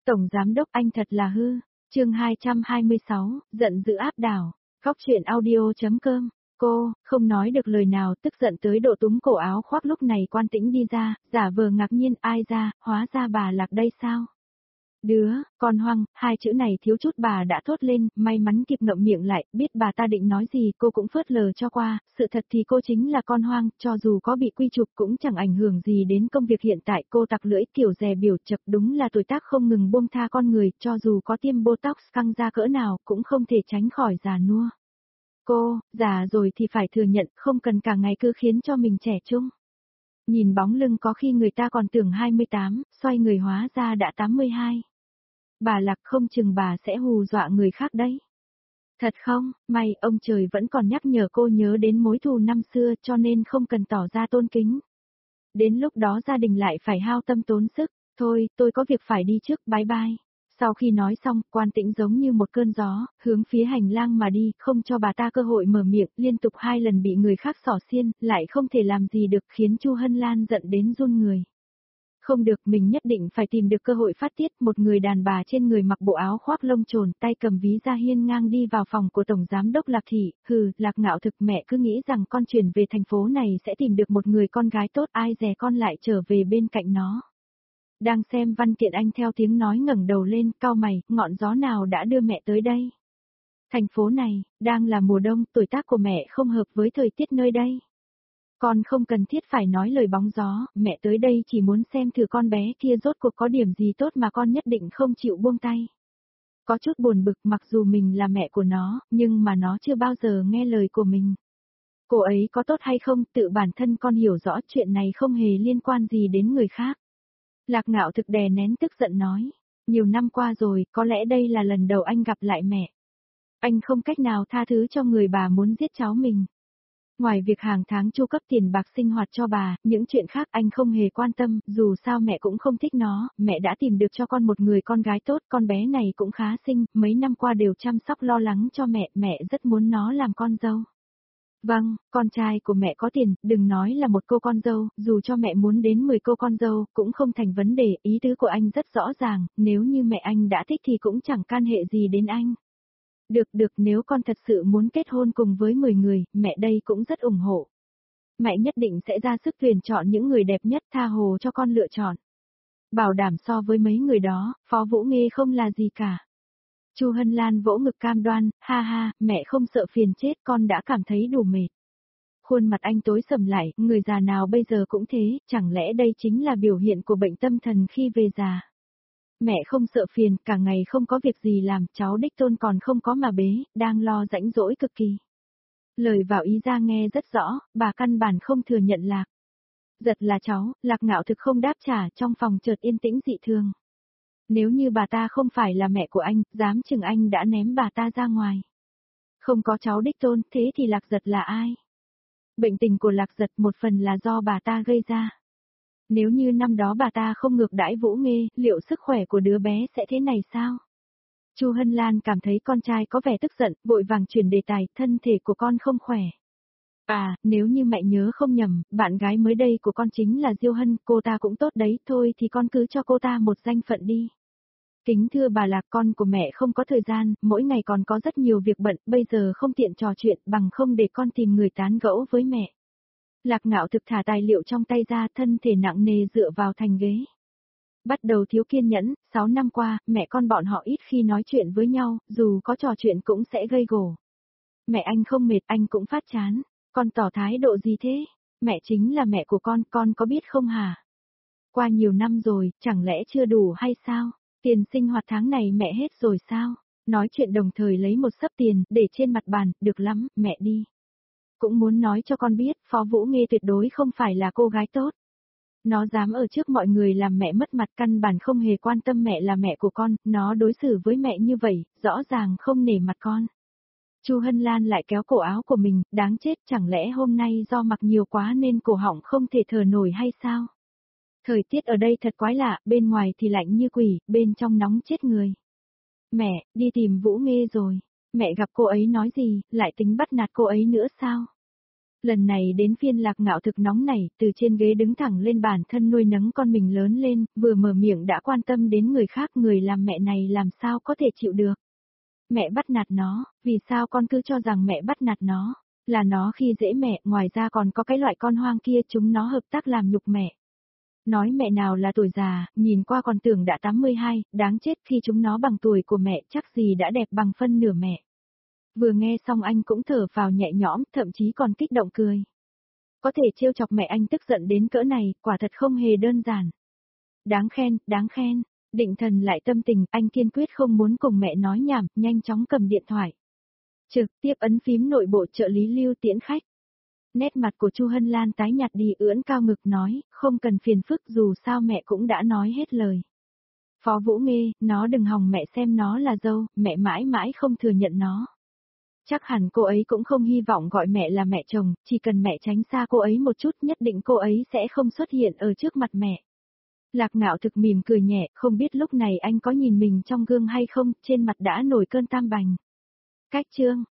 Tổng giám đốc anh thật là hư. Chương 226, giận dữ áp đảo. Góc truyện audio.com. Cô, không nói được lời nào, tức giận tới độ túm cổ áo khoác. Lúc này Quan Tĩnh đi ra, giả vờ ngạc nhiên, ai ra, hóa ra bà Lạc đây sao? Đứa, con hoang, hai chữ này thiếu chút bà đã thốt lên, may mắn kịp ngậm miệng lại, biết bà ta định nói gì cô cũng phớt lờ cho qua, sự thật thì cô chính là con hoang, cho dù có bị quy chụp cũng chẳng ảnh hưởng gì đến công việc hiện tại. Cô tặc lưỡi kiểu dè biểu chập, đúng là tuổi tác không ngừng buông tha con người, cho dù có tiêm botox căng ra cỡ nào cũng không thể tránh khỏi già nua. Cô, già rồi thì phải thừa nhận, không cần cả ngày cứ khiến cho mình trẻ trung. Nhìn bóng lưng có khi người ta còn tưởng 28, xoay người hóa ra đã 82. Bà Lạc không chừng bà sẽ hù dọa người khác đấy. Thật không, may ông trời vẫn còn nhắc nhở cô nhớ đến mối thù năm xưa cho nên không cần tỏ ra tôn kính. Đến lúc đó gia đình lại phải hao tâm tốn sức, thôi tôi có việc phải đi trước, bye bye. Sau khi nói xong, Quan Tĩnh giống như một cơn gió, hướng phía hành lang mà đi, không cho bà ta cơ hội mở miệng, liên tục 2 lần bị người khác xỏ xiên, lại không thể làm gì được khiến Chu Hân Lan giận đến run người. Không được, mình nhất định phải tìm được cơ hội phát tiết. Một người đàn bà trên người mặc bộ áo khoác lông trồn, tay cầm ví da hiên ngang đi vào phòng của Tổng Giám đốc Lạc Thị. Lạc Ngạo Thực, mẹ cứ nghĩ rằng con chuyển về thành phố này sẽ tìm được một người con gái tốt, ai dè con lại trở về bên cạnh nó. Đang xem văn kiện anh theo tiếng nói ngẩng đầu lên, cau mày, ngọn gió nào đã đưa mẹ tới đây? Thành phố này, đang là mùa đông, tuổi tác của mẹ không hợp với thời tiết nơi đây. Con không cần thiết phải nói lời bóng gió, mẹ tới đây chỉ muốn xem thử con bé kia rốt cuộc có điểm gì tốt mà con nhất định không chịu buông tay. Có chút buồn bực, mặc dù mình là mẹ của nó, nhưng mà nó chưa bao giờ nghe lời của mình. Cô ấy có tốt hay không, tự bản thân con hiểu rõ, chuyện này không hề liên quan gì đến người khác. Lạc Ngạo Thực đè nén tức giận nói, nhiều năm qua rồi, có lẽ đây là lần đầu anh gặp lại mẹ. Anh không cách nào tha thứ cho người bà muốn giết cháu mình. Ngoài việc hàng tháng chu cấp tiền bạc sinh hoạt cho bà, những chuyện khác anh không hề quan tâm, dù sao mẹ cũng không thích nó, mẹ đã tìm được cho con một người con gái tốt, con bé này cũng khá xinh, mấy năm qua đều chăm sóc lo lắng cho mẹ rất muốn nó làm con dâu. Vâng, con trai của mẹ có tiền, đừng nói là một cô con dâu, dù cho mẹ muốn đến 10 cô con dâu, cũng không thành vấn đề, ý tứ của anh rất rõ ràng, nếu như mẹ anh đã thích thì cũng chẳng can hệ gì đến anh. Được, nếu con thật sự muốn kết hôn cùng với 10 người, mẹ đây cũng rất ủng hộ. Mẹ nhất định sẽ ra sức tuyển chọn những người đẹp nhất, tha hồ cho con lựa chọn. Bảo đảm so với mấy người đó, Phó Vũ Nghê không là gì cả. Chu Hân Lan vỗ ngực cam đoan, ha ha, mẹ không sợ phiền chết, con đã cảm thấy đủ mệt. Khuôn mặt anh tối sầm lại, người già nào bây giờ cũng thế, chẳng lẽ đây chính là biểu hiện của bệnh tâm thần khi về già. Mẹ không sợ phiền, cả ngày không có việc gì làm, cháu đích tôn còn không có mà bế, đang lo rãnh rỗi cực kỳ. Lời vào ý ra nghe rất rõ, bà căn bản không thừa nhận Lạc. Giật là cháu, Lạc Ngạo Thực không đáp trả, trong phòng chợt yên tĩnh dị thường. Nếu như bà ta không phải là mẹ của anh, dám chừng anh đã ném bà ta ra ngoài. Không có cháu đích tôn, thế thì Lạc Giật là ai? Bệnh tình của Lạc Giật một phần là do bà ta gây ra. Nếu như năm đó bà ta không ngược đãi Vũ Nghê, liệu sức khỏe của đứa bé sẽ thế này sao? Chu Hân Lan cảm thấy con trai có vẻ tức giận, vội vàng chuyển đề tài, thân thể của con không khỏe. À, nếu như mẹ nhớ không nhầm, bạn gái mới đây của con chính là Diêu Hân, cô ta cũng tốt đấy, thôi thì con cứ cho cô ta một danh phận đi. Kính thưa bà Lạc, con của mẹ không có thời gian, mỗi ngày còn có rất nhiều việc bận, bây giờ không tiện trò chuyện, bằng không để con tìm người tán gẫu với mẹ. Lạc Ngạo Thực thả tài liệu trong tay ra, thân thể nặng nề dựa vào thành ghế. Bắt đầu thiếu kiên nhẫn, 6 năm qua, mẹ con bọn họ ít khi nói chuyện với nhau, dù có trò chuyện cũng sẽ gây gổ. Mẹ anh không mệt, anh cũng phát chán. Con tỏ thái độ gì thế? Mẹ chính là mẹ của con có biết không hả? Qua nhiều năm rồi, chẳng lẽ chưa đủ hay sao? Tiền sinh hoạt tháng này mẹ hết rồi sao? Nói chuyện đồng thời lấy một xấp tiền, để trên mặt bàn, được lắm, mẹ đi. Cũng muốn nói cho con biết, Phó Vũ Nghê tuyệt đối không phải là cô gái tốt. Nó dám ở trước mọi người làm mẹ mất mặt, căn bản không hề quan tâm mẹ là mẹ của con, nó đối xử với mẹ như vậy, rõ ràng không nể mặt con. Chu Hân Lan lại kéo cổ áo của mình, đáng chết, chẳng lẽ hôm nay do mặc nhiều quá nên cổ họng không thể thở nổi hay sao? Thời tiết ở đây thật quái lạ, bên ngoài thì lạnh như quỷ, bên trong nóng chết người. Mẹ, đi tìm Vũ Nghê rồi. Mẹ gặp cô ấy nói gì, lại tính bắt nạt cô ấy nữa sao? Lần này đến phiên Lạc Ngạo thực nóng nảy, từ trên ghế đứng thẳng lên bản thân nuôi nấng con mình lớn lên, vừa mở miệng đã quan tâm đến người khác, người làm mẹ này làm sao có thể chịu được. Mẹ bắt nạt nó, vì sao con cứ cho rằng mẹ bắt nạt nó, là nó khi dễ mẹ, ngoài ra còn có cái loại con hoang kia chúng nó hợp tác làm nhục mẹ. Nói mẹ nào là tuổi già, nhìn qua còn tưởng đã 82, đáng chết khi chúng nó bằng tuổi của mẹ chắc gì đã đẹp bằng phân nửa mẹ. Vừa nghe xong anh cũng thở vào nhẹ nhõm, thậm chí còn kích động cười. Có thể trêu chọc mẹ anh tức giận đến cỡ này, quả thật không hề đơn giản. Đáng khen, đáng khen. Định Thần lại tâm tình, anh kiên quyết không muốn cùng mẹ nói nhảm, nhanh chóng cầm điện thoại. Trực tiếp ấn phím nội bộ trợ lý Lưu tiễn khách. Nét mặt của Chu Hân Lan tái nhạt đi, ưỡn cao ngực nói, không cần phiền phức, dù sao mẹ cũng đã nói hết lời. Phó Vũ Nghê, nó đừng hòng mẹ xem nó là dâu, mẹ mãi mãi không thừa nhận nó. Chắc hẳn cô ấy cũng không hy vọng gọi mẹ là mẹ chồng, chỉ cần mẹ tránh xa cô ấy một chút nhất định cô ấy sẽ không xuất hiện ở trước mặt mẹ. Lạc Ngạo thực mỉm cười nhẹ, không biết lúc này anh có nhìn mình trong gương hay không, trên mặt đã nổi cơn tam bành. Cách chương